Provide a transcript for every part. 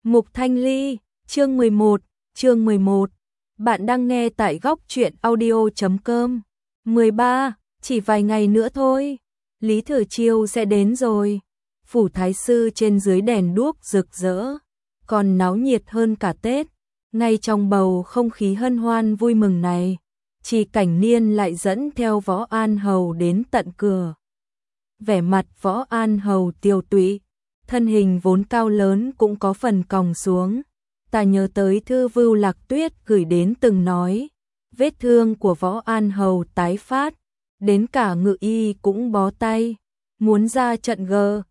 Mục Thanh Ly, chương 11. Bạn đang nghe tại góc truyện audio.com. 13. Chỉ vài ngày nữa thôi, Lý Thử Chiêu sẽ đến rồi. Phủ Thái Sư trên dưới đèn đuốc rực rỡ, còn náo nhiệt hơn cả Tết. Ngay trong bầu không khí hân hoan vui mừng này, Trì Cảnh Niên lại dẫn theo Võ An Hầu đến tận cửa. Vẻ mặt Võ An Hầu tiều tụy, thân hình vốn cao lớn cũng có phần còng xuống. Ta nhớ tới thư Vưu Lạc Tuyết gửi đến từng nói, vết thương của Võ An Hầu tái phát, đến cả Ngự Y cũng bó tay, muốn ra trận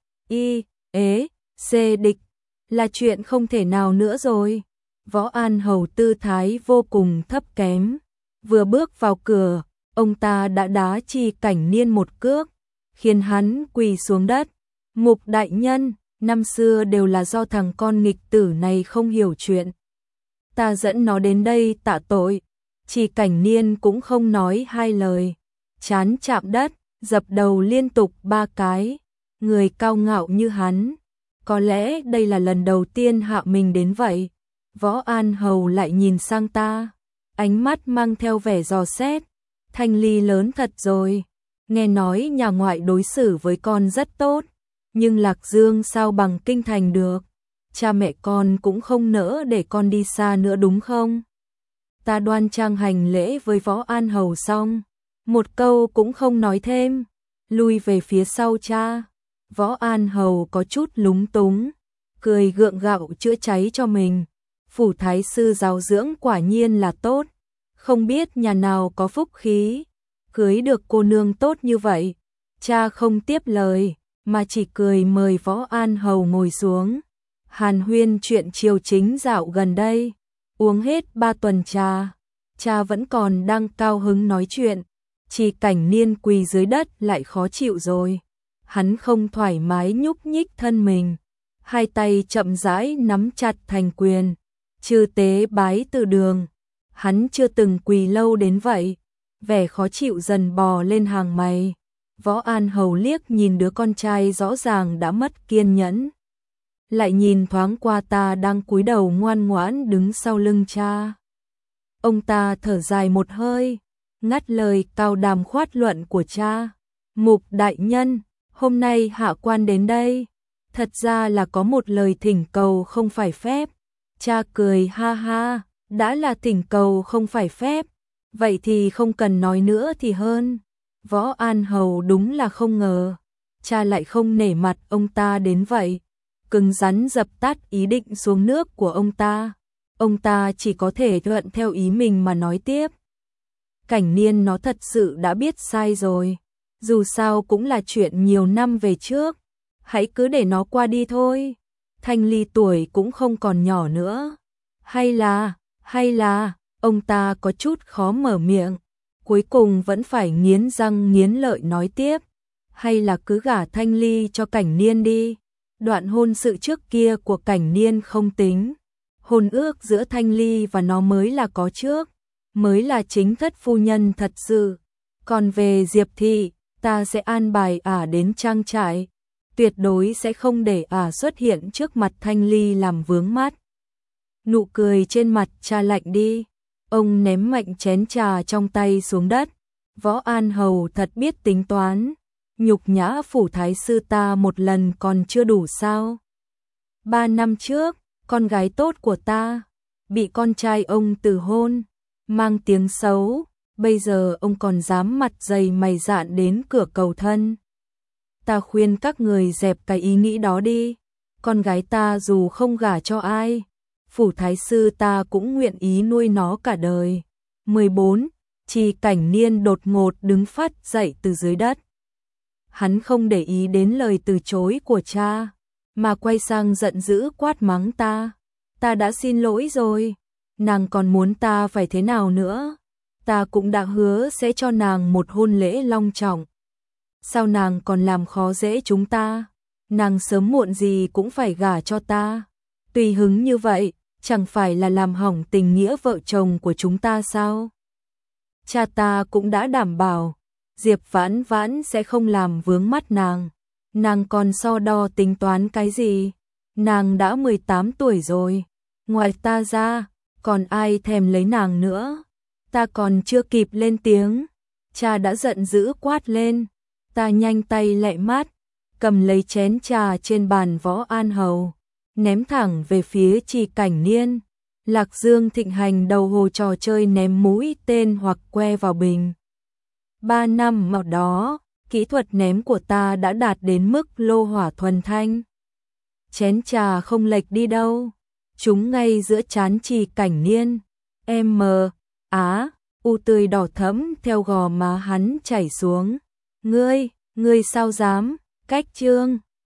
C địch là chuyện không thể nào nữa rồi. Võ An Hầu tư thái vô cùng thấp kém, vừa bước vào cửa, ông ta đã đá Trì Cảnh Niên một cước, khiến hắn quỳ xuống đất. Mục đại nhân, năm xưa đều là do thằng con nghịch tử này không hiểu chuyện, ta dẫn nó đến đây tạ tội. Trì Cảnh Niên cũng không nói hai lời, trán chạm đất, dập đầu liên tục 3 cái. Người cao ngạo như hắn, có lẽ đây là lần đầu tiên hạ mình đến vậy. Võ An Hầu lại nhìn sang ta, ánh mắt mang theo vẻ dò xét. Thanh Ly lớn thật rồi, nghe nói nhà ngoại đối xử với con rất tốt, nhưng Lạc Dương sao bằng Kinh Thành được? Cha mẹ con cũng không nỡ để con đi xa nữa đúng không? Ta đoan trang hành lễ với Võ An Hầu xong, một câu cũng không nói thêm, lui về phía sau cha. Võ An Hầu có chút lúng túng, cười gượng gạo chữa cháy cho mình. Phủ Thái Sư giáo dưỡng quả nhiên là tốt, không biết nhà nào có phúc khí, cưới được cô nương tốt như vậy. Cha không tiếp lời, mà chỉ cười mời Võ An Hầu ngồi xuống, hàn huyên chuyện triều chính dạo gần đây. Uống hết 3 tuần trà, cha vẫn còn đang cao hứng nói chuyện. Trì Cảnh Niên quỳ dưới đất lại khó chịu rồi, hắn không thoải mái nhúc nhích thân mình, hai tay chậm rãi nắm chặt thành quyền, chư tế bái từ đường. Hắn chưa từng quỳ lâu đến vậy, vẻ khó chịu dần bò lên hàng mày. Võ An Hầu liếc nhìn đứa con trai rõ ràng đã mất kiên nhẫn, lại nhìn thoáng qua ta đang cúi đầu ngoan ngoãn đứng sau lưng cha. Ông ta thở dài một hơi, ngắt lời cao đàm khoát luận của cha. Mục đại nhân, hôm nay hạ quan đến đây, thật ra là có một lời thỉnh cầu không phải phép. Cha cười ha ha, đã là thỉnh cầu không phải phép, vậy thì không cần nói nữa thì hơn. Võ An Hầu đúng là không ngờ, cha lại không nể mặt ông ta đến vậy, cứng rắn dập tắt ý định xuống nước của ông ta. Ông ta chỉ có thể thuận theo ý mình mà nói tiếp. Cảnh Niên nó thật sự đã biết sai rồi, dù sao cũng là chuyện nhiều năm về trước, hãy cứ để nó qua đi thôi. Thanh Ly tuổi cũng không còn nhỏ nữa. Hay là, ông ta có chút khó mở miệng, cuối cùng vẫn phải nghiến răng nghiến lợi nói tiếp. Hay là cứ gả Thanh Ly cho Cảnh Niên đi. Đoạn hôn sự trước kia của Cảnh Niên không tính, hôn ước giữa Thanh Ly và nó mới là có trước, mới là chính thất phu nhân thật sự. Còn về Diệp Thị, ta sẽ an bài ả đến trang trại, tuyệt đối sẽ không để ả xuất hiện trước mặt Thanh Ly làm vướng mắt. Nụ cười trên mặt cha lạnh đi, ông ném mạnh chén trà trong tay xuống đất. Võ An Hầu thật biết tính toán, nhục nhã Phủ Thái Sư ta một lần còn chưa đủ sao? 3 năm trước, con gái tốt của ta bị con trai ông từ hôn, mang tiếng xấu, bây giờ ông còn dám mặt dày mày dạn đến cửa cầu thân. Ta khuyên các người dẹp cái ý nghĩ đó đi, con gái ta dù không gả cho ai, Phủ Thái Sư ta cũng nguyện ý nuôi nó cả đời. 14. Trì Cảnh Niên đột ngột đứng phát dậy từ dưới đất. Hắn không để ý đến lời từ chối của cha, mà quay sang giận dữ quát mắng ta. Ta đã xin lỗi rồi, nàng còn muốn ta phải thế nào nữa? Ta cũng đã hứa sẽ cho nàng một hôn lễ long trọng. Sao nàng còn làm khó dễ chúng ta? Nàng sớm muộn gì cũng phải gả cho ta. Tùy hứng như vậy, chẳng phải là làm hỏng tình nghĩa vợ chồng của chúng ta sao? Cha ta cũng đã đảm bảo, Diệp Vãn Vãn sẽ không làm vướng mắt nàng. Nàng còn so đo tính toán cái gì? nàng đã 18 tuổi rồi, ngoài ta ra, còn ai thèm lấy nàng nữa. Ta còn chưa kịp lên tiếng, cha đã giận dữ quát lên. Ta nhanh tay lẹ mắt, cầm lấy chén trà trên bàn Võ An Hầu, ném thẳng về phía Trì Cảnh Niên. Lạc Dương thịnh hành đầu hồ trò chơi ném mũi tên hoặc que vào bình. 3 năm mà đó, kỹ thuật ném của ta đã đạt đến mức lô hỏa thuần thanh. Chén trà không lệch đi đâu, trúng ngay giữa trán Trì Cảnh Niên. U tươi đỏ thẫm theo gò má hắn chảy xuống. Ngươi sao dám, cách trương.